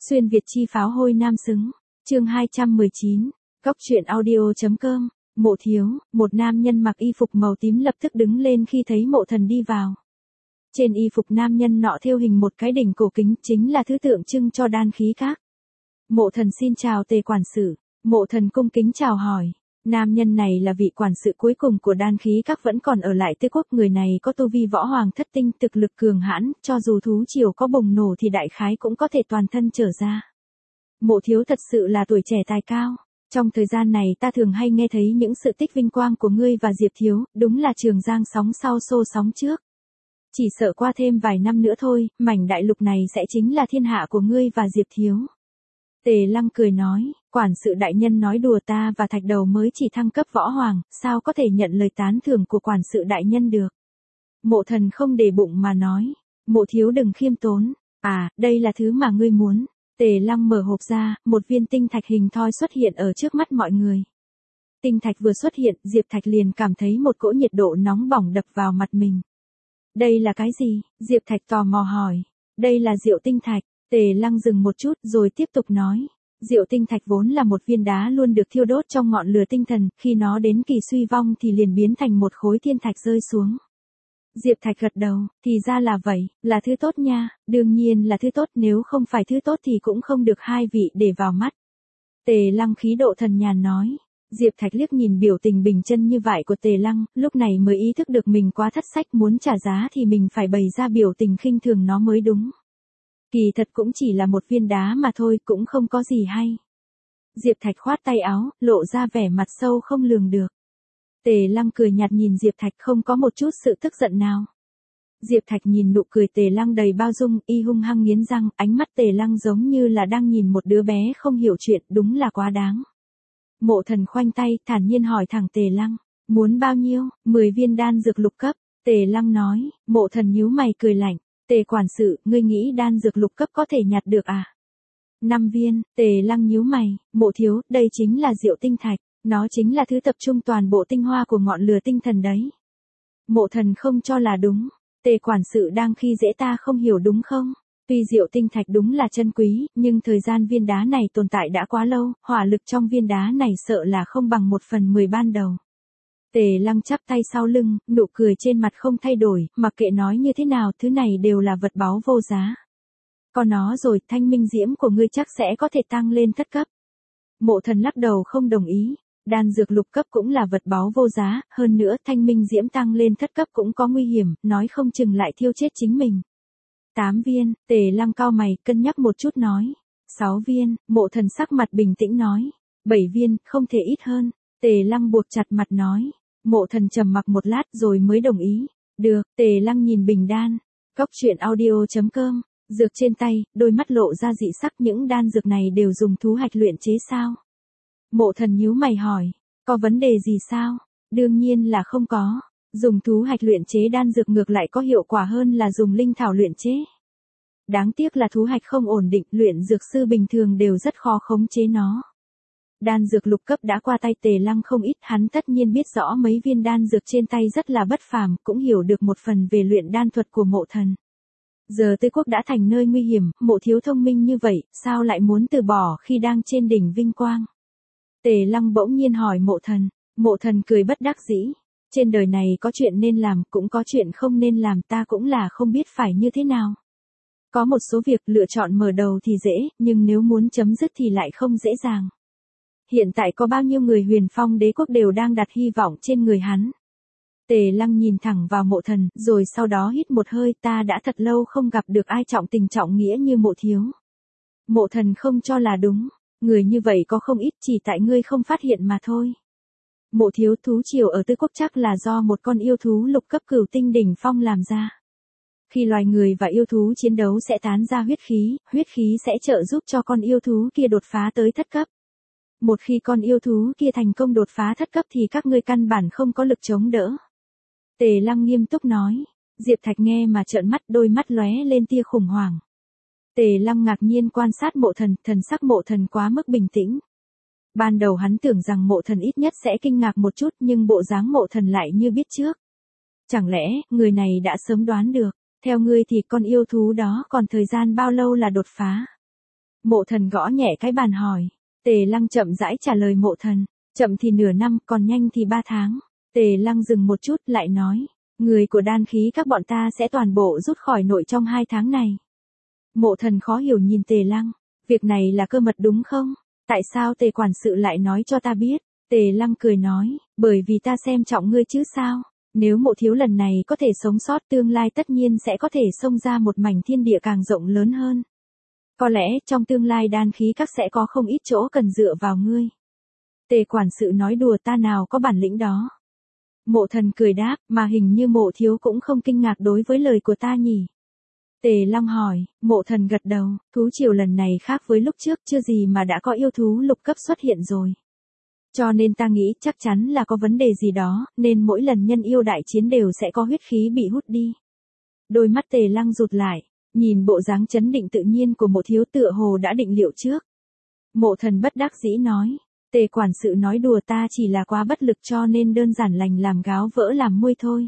Xuyên Việt chi pháo hôi nam xứng. Chương 219. Góc truyện audio.com. Mộ Thiếu, một nam nhân mặc y phục màu tím lập tức đứng lên khi thấy Mộ Thần đi vào. Trên y phục nam nhân nọ thêu hình một cái đỉnh cổ kính, chính là thứ tượng trưng cho đan khí các. Mộ Thần xin chào Tề quản sự. Mộ Thần cung kính chào hỏi. Nam nhân này là vị quản sự cuối cùng của đan khí các vẫn còn ở lại Tây Quốc. Người này có tu vi võ hoàng thất tinh, thực lực cường hãn, cho dù thú triều có bùng nổ thì đại khái cũng có thể toàn thân trở ra. Mộ Thiếu thật sự là tuổi trẻ tài cao. Trong thời gian này ta thường hay nghe thấy những sự tích vinh quang của ngươi và Diệp Thiếu, đúng là trường giang sóng sau xô sóng trước. Chỉ sợ qua thêm vài năm nữa thôi, mảnh đại lục này sẽ chính là thiên hạ của ngươi và Diệp Thiếu. Tề Lăng cười nói, quản sự đại nhân nói đùa, ta và Thạch Đầu mới chỉ thăng cấp võ hoàng, sao có thể nhận lời tán thưởng của quản sự đại nhân được. Mộ Thần không để bụng mà nói, Mộ Thiếu đừng khiêm tốn, đây là thứ mà ngươi muốn. Tề Lăng mở hộp ra, một viên tinh thạch hình thoi xuất hiện ở trước mắt mọi người. Tinh thạch vừa xuất hiện, Diệp Thạch liền cảm thấy một cỗ nhiệt độ nóng bỏng đập vào mặt mình. Đây là cái gì? Diệp Thạch tò mò hỏi. Đây là Diệu tinh thạch. Tề Lăng dừng một chút rồi tiếp tục nói. Diệu tinh thạch vốn là một viên đá luôn được thiêu đốt trong ngọn lửa tinh thần, khi nó đến kỳ suy vong thì liền biến thành một khối thiên thạch rơi xuống. Diệp Thạch gật đầu, thì ra là vậy, là thứ tốt nha, đương nhiên là thứ tốt, nếu không phải thứ tốt thì cũng không được hai vị để vào mắt. Tề Lăng khí độ thần nhàn nói. Diệp Thạch liếc nhìn biểu tình bình chân như vậy của Tề Lăng, lúc này mới ý thức được mình quá thất sách, muốn trả giá thì mình phải bày ra biểu tình khinh thường nó mới đúng. Kỳ thật cũng chỉ là một viên đá mà thôi, cũng không có gì hay. Diệp Thạch khoát tay áo, lộ ra vẻ mặt sâu không lường được. Tề Lăng cười nhạt nhìn Diệp Thạch, không có một chút sự tức giận nào. Diệp Thạch nhìn nụ cười Tề Lăng đầy bao dung, y hung hăng nghiến răng, ánh mắt Tề Lăng giống như là đang nhìn một đứa bé không hiểu chuyện, đúng là quá đáng. Mộ Thần khoanh tay, thản nhiên hỏi thẳng Tề Lăng, muốn bao nhiêu? 10 viên đan dược lục cấp. Tề Lăng nói. Mộ Thần nhíu mày cười lạnh, Tề quản sự, ngươi nghĩ đan dược lục cấp có thể nhặt được à? 5 viên. Tề Lăng nhíu mày, Mộ Thiếu, đây chính là Diệu tinh thạch, nó chính là thứ tập trung toàn bộ tinh hoa của ngọn lửa tinh thần đấy. Mộ Thần không cho là đúng. Tề quản sự đang khi dễ ta không hiểu đúng không? Tuy Diệu tinh thạch đúng là chân quý, nhưng thời gian viên đá này tồn tại đã quá lâu, hỏa lực trong viên đá này sợ là không bằng 1/10 ban đầu. Tề Lăng chắp tay sau lưng, nụ cười trên mặt không thay đổi, mặc kệ nói như thế nào, thứ này đều là vật báu vô giá. Có nó rồi, thanh minh diễm của ngươi chắc sẽ có thể tăng lên thất cấp. Mộ Thần lắc đầu không đồng ý. Đan dược lục cấp cũng là vật báu vô giá, hơn nữa thanh minh diễm tăng lên thất cấp cũng có nguy hiểm, nói không chừng lại thiêu chết chính mình. 8 viên. Tề Lăng cau mày, cân nhắc một chút nói. 6 viên. Mộ Thần sắc mặt bình tĩnh nói. 7 viên, không thể ít hơn. Tề Lăng buộc chặt mặt nói. Mộ Thần trầm mặc một lát rồi mới đồng ý. Được. Tề Lăng nhìn bình đan. Góc truyện audio.com. Dược trên tay, đôi mắt lộ ra dị sắc, những đan dược này đều dùng thú hạch luyện chế sao? Mộ Thần nhíu mày hỏi. Có vấn đề gì sao? Đương nhiên là không có. Dùng thú hạch luyện chế đan dược ngược lại có hiệu quả hơn là dùng linh thảo luyện chế. Đáng tiếc là thú hạch không ổn định, luyện dược sư bình thường đều rất khó khống chế nó. Đan dược lục cấp đã qua tay Tề Lăng không ít, hắn tất nhiên biết rõ mấy viên đan dược trên tay rất là bất phàm, cũng hiểu được một phần về luyện đan thuật của Mộ Thần. Giờ Tây Quốc đã thành nơi nguy hiểm, Mộ Thiếu thông minh như vậy, sao lại muốn từ bỏ khi đang trên đỉnh vinh quang? Tề Lăng bỗng nhiên hỏi Mộ Thần. Mộ Thần cười bất đắc dĩ. Trên đời này có chuyện nên làm, cũng có chuyện không nên làm, ta cũng là không biết phải như thế nào. Có một số việc lựa chọn mở đầu thì dễ, nhưng nếu muốn chấm dứt thì lại không dễ dàng. Hiện tại có bao nhiêu người Huyền Phong Đế Quốc đều đang đặt hy vọng trên người hắn. Tề Lăng nhìn thẳng vào Mộ Thần, rồi sau đó hít một hơi, ta đã thật lâu không gặp được ai trọng tình trọng nghĩa như Mộ Thiếu. Mộ Thần không cho là đúng. Người như vậy có không ít, chỉ tại ngươi không phát hiện mà thôi. Mộ Thiếu, thú triều ở Tứ Quốc chắc là do một con yêu thú lục cấp cửu tinh đỉnh phong làm ra. Khi loài người và yêu thú chiến đấu sẽ tán ra huyết khí sẽ trợ giúp cho con yêu thú kia đột phá tới thất cấp. Một khi con yêu thú kia thành công đột phá thất cấp thì các ngươi căn bản không có lực chống đỡ. Tề Lăng nghiêm túc nói. Diệp Thạch nghe mà trợn mắt, đôi mắt lóe lên tia khủng hoảng. Tề Lăng ngạc nhiên quan sát Mộ Thần, thần sắc Mộ Thần quá mức bình tĩnh. Ban đầu hắn tưởng rằng Mộ Thần ít nhất sẽ kinh ngạc một chút, nhưng bộ dáng Mộ Thần lại như biết trước. Chẳng lẽ, người này đã sớm đoán được, theo ngươi thì con yêu thú đó còn thời gian bao lâu là đột phá? Mộ Thần gõ nhẹ cái bàn hỏi. Tề Lăng chậm rãi trả lời Mộ Thần, chậm thì nửa năm, còn nhanh thì 3 tháng. Tề Lăng dừng một chút lại nói, người của đan khí các bọn ta sẽ toàn bộ rút khỏi nội trong 2 tháng này. Mộ Thần khó hiểu nhìn Tề Lăng, việc này là cơ mật đúng không? Tại sao Tề quản sự lại nói cho ta biết? Tề Lăng cười nói, bởi vì ta xem trọng ngươi chứ sao? Nếu Mộ thiếu lần này có thể sống sót, tương lai tất nhiên sẽ có thể xông ra một mảnh thiên địa càng rộng lớn hơn. Có lẽ trong tương lai đan khí các sẽ có không ít chỗ cần dựa vào ngươi. Tề quản sự nói đùa, ta nào có bản lĩnh đó. Mộ Thần cười đáp, mà hình như Mộ thiếu cũng không kinh ngạc đối với lời của ta nhỉ. Tề Lăng hỏi. Mộ Thần gật đầu, thú triều lần này khác với lúc trước, chưa gì mà đã có yêu thú lục cấp xuất hiện rồi. Cho nên ta nghĩ chắc chắn là có vấn đề gì đó, nên mỗi lần nhân yêu đại chiến đều sẽ có huyết khí bị hút đi. Đôi mắt Tề Lăng rụt lại, nhìn bộ dáng chấn định tự nhiên của Mộ thiếu tựa hồ đã định liệu trước. Mộ Thần bất đắc dĩ nói, Tề quản sự nói đùa, ta chỉ là quá bất lực cho nên đơn giản lành làm gáo vỡ làm muôi thôi.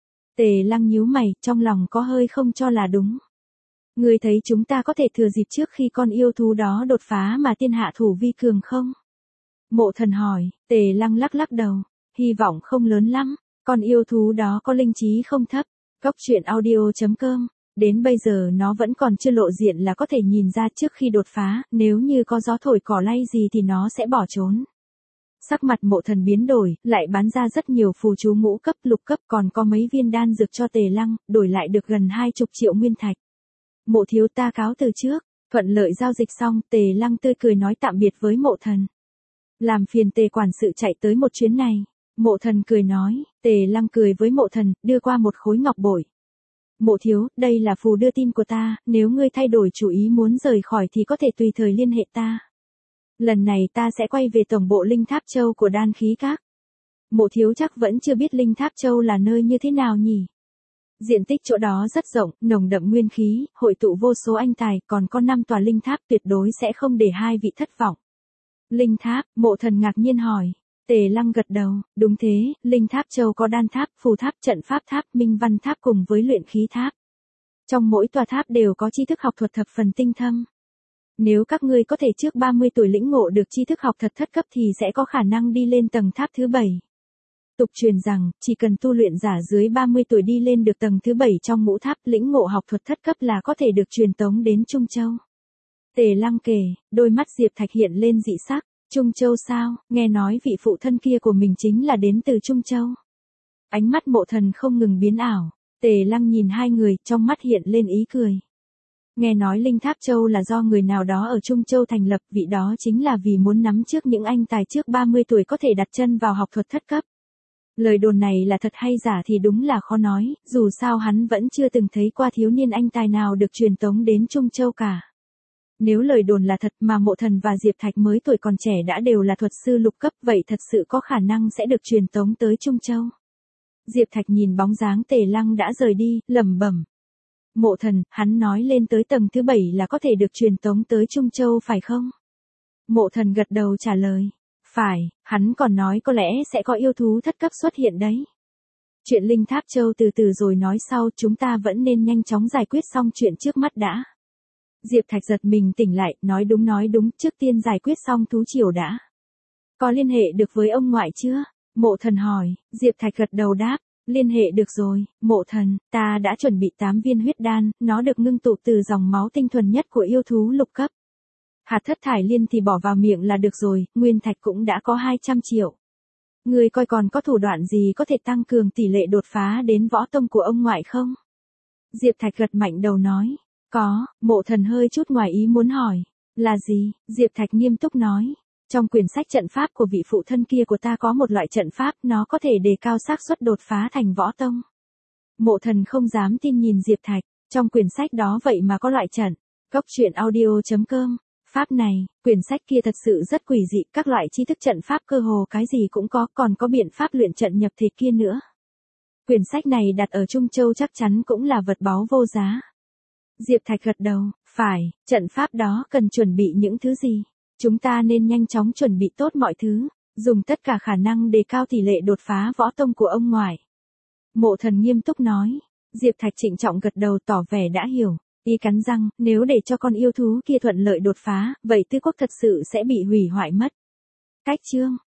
Tề Lăng nhíu mày, trong lòng có hơi không cho là đúng. Ngươi thấy chúng ta có thể thừa dịp trước khi con yêu thú đó đột phá mà tiên hạ thủ vi cường không? Mộ Thần hỏi. Tề Lăng lắc lắc đầu, hy vọng không lớn lắm, con yêu thú đó có linh trí không thấp. Góc truyện audio.com, đến bây giờ nó vẫn còn chưa lộ diện là có thể nhìn ra trước khi đột phá, nếu như có gió thổi cỏ lay gì thì nó sẽ bỏ trốn. Sắc mặt Mộ Thần biến đổi, lại bán ra rất nhiều phù chú ngũ cấp lục cấp, còn có mấy viên đan dược cho Tề Lăng, đổi lại được gần 20 triệu nguyên thạch. Mộ thiếu, ta cáo từ trước. Thuận lợi giao dịch xong, Tề Lăng tươi cười nói tạm biệt với Mộ Thần. Làm phiền Tề quản sự chạy tới một chuyến này. Mộ Thần cười nói. Tề Lăng cười với Mộ Thần, đưa qua một khối ngọc bội. Mộ thiếu, đây là phù đưa tin của ta, nếu ngươi thay đổi chủ ý muốn rời khỏi thì có thể tùy thời liên hệ ta. Lần này ta sẽ quay về tổng bộ Linh Tháp Châu của đan khí các. Mộ thiếu chắc vẫn chưa biết Linh Tháp Châu là nơi như thế nào nhỉ? Diện tích chỗ đó rất rộng, nồng đậm nguyên khí, hội tụ vô số anh tài, còn có 5 tòa linh tháp, tuyệt đối sẽ không để hai vị thất vọng. Linh tháp, Mộ Thần ngạc nhiên hỏi. Tề Lăng gật đầu, đúng thế, Linh Tháp Châu có đan tháp, phù tháp, trận pháp tháp, minh văn tháp cùng với luyện khí tháp. Trong mỗi tòa tháp đều có tri thức học thuật thập phần tinh thâm. Nếu các ngươi có thể trước 30 tuổi lĩnh ngộ được tri thức học thuật thất cấp thì sẽ có khả năng đi lên tầng tháp thứ 7. Tục truyền rằng, chỉ cần tu luyện giả dưới 30 tuổi đi lên được tầng thứ 7 trong ngũ tháp, lĩnh ngộ học thuật thất cấp là có thể được truyền tống đến Trung Châu. Tề Lăng kể, đôi mắt Diệp Thạch hiện lên dị sắc. Trung Châu sao? Nghe nói vị phụ thân kia của mình chính là đến từ Trung Châu. Ánh mắt Mộ Thần không ngừng biến ảo. Tề Lăng nhìn hai người, trong mắt hiện lên ý cười. Nghe nói Linh Tháp Châu là do người nào đó ở Trung Châu thành lập, vị đó chính là vì muốn nắm trước những anh tài trước 30 tuổi có thể đặt chân vào học thuật thất cấp. Lời đồn này là thật hay giả thì đúng là khó nói, dù sao hắn vẫn chưa từng thấy qua thiếu niên anh tài nào được truyền tống đến Trung Châu cả. Nếu lời đồn là thật mà Mộ Thần và Diệp Thạch mới tuổi còn trẻ đã đều là thuật sư lục cấp, vậy thật sự có khả năng sẽ được truyền tống tới Trung Châu. Diệp Thạch nhìn bóng dáng Tề Lăng đã rời đi, lẩm bẩm. Mộ Thần, hắn nói lên tới tầng thứ 7 là có thể được truyền tống tới Trung Châu phải không? Mộ Thần gật đầu trả lời. Phải, hắn còn nói có lẽ sẽ có yêu thú thất cấp xuất hiện đấy. Chuyện Linh Tháp Châu từ từ rồi nói sau, chúng ta vẫn nên nhanh chóng giải quyết xong chuyện trước mắt đã. Diệp Thạch giật mình tỉnh lại, nói đúng, trước tiên giải quyết xong thú triều đã. Có liên hệ được với ông ngoại chưa? Mộ Thần hỏi. Diệp Thạch gật đầu đáp, liên hệ được rồi. Mộ Thần, ta đã chuẩn bị 8 viên huyết đan, nó được ngưng tụ từ dòng máu tinh thuần nhất của yêu thú lục cấp. Hạt thất thải liên thì bỏ vào miệng là được rồi, nguyên thạch cũng đã có 200 triệu. Người coi còn có thủ đoạn gì có thể tăng cường tỷ lệ đột phá đến võ tông của ông ngoại không? Diệp Thạch gật mạnh đầu nói. Có. Mộ Thần hơi chút ngoài ý muốn hỏi. Là gì? Diệp Thạch nghiêm túc nói. Trong quyển sách trận pháp của vị phụ thân kia của ta có một loại trận pháp, nó có thể đề cao xác suất đột phá thành võ tông. Mộ Thần không dám tin nhìn Diệp Thạch. Trong quyển sách đó vậy mà có loại trận. Góc truyện audio.com. Pháp này, quyển sách kia thật sự rất quỷ dị, các loại tri thức trận pháp cơ hồ cái gì cũng có, còn có biện pháp luyện trận nhập thể kia nữa. Quyển sách này đặt ở Trung Châu chắc chắn cũng là vật báu vô giá. Diệp Thạch gật đầu, phải, trận pháp đó cần chuẩn bị những thứ gì? Chúng ta nên nhanh chóng chuẩn bị tốt mọi thứ, dùng tất cả khả năng đề cao tỷ lệ đột phá võ tông của ông ngoại. Mộ Thần nghiêm túc nói. Diệp Thạch trịnh trọng gật đầu tỏ vẻ đã hiểu. Y cắn răng, nếu để cho con yêu thú kia thuận lợi đột phá, vậy Tư Quốc thật sự sẽ bị hủy hoại mất. Cách chương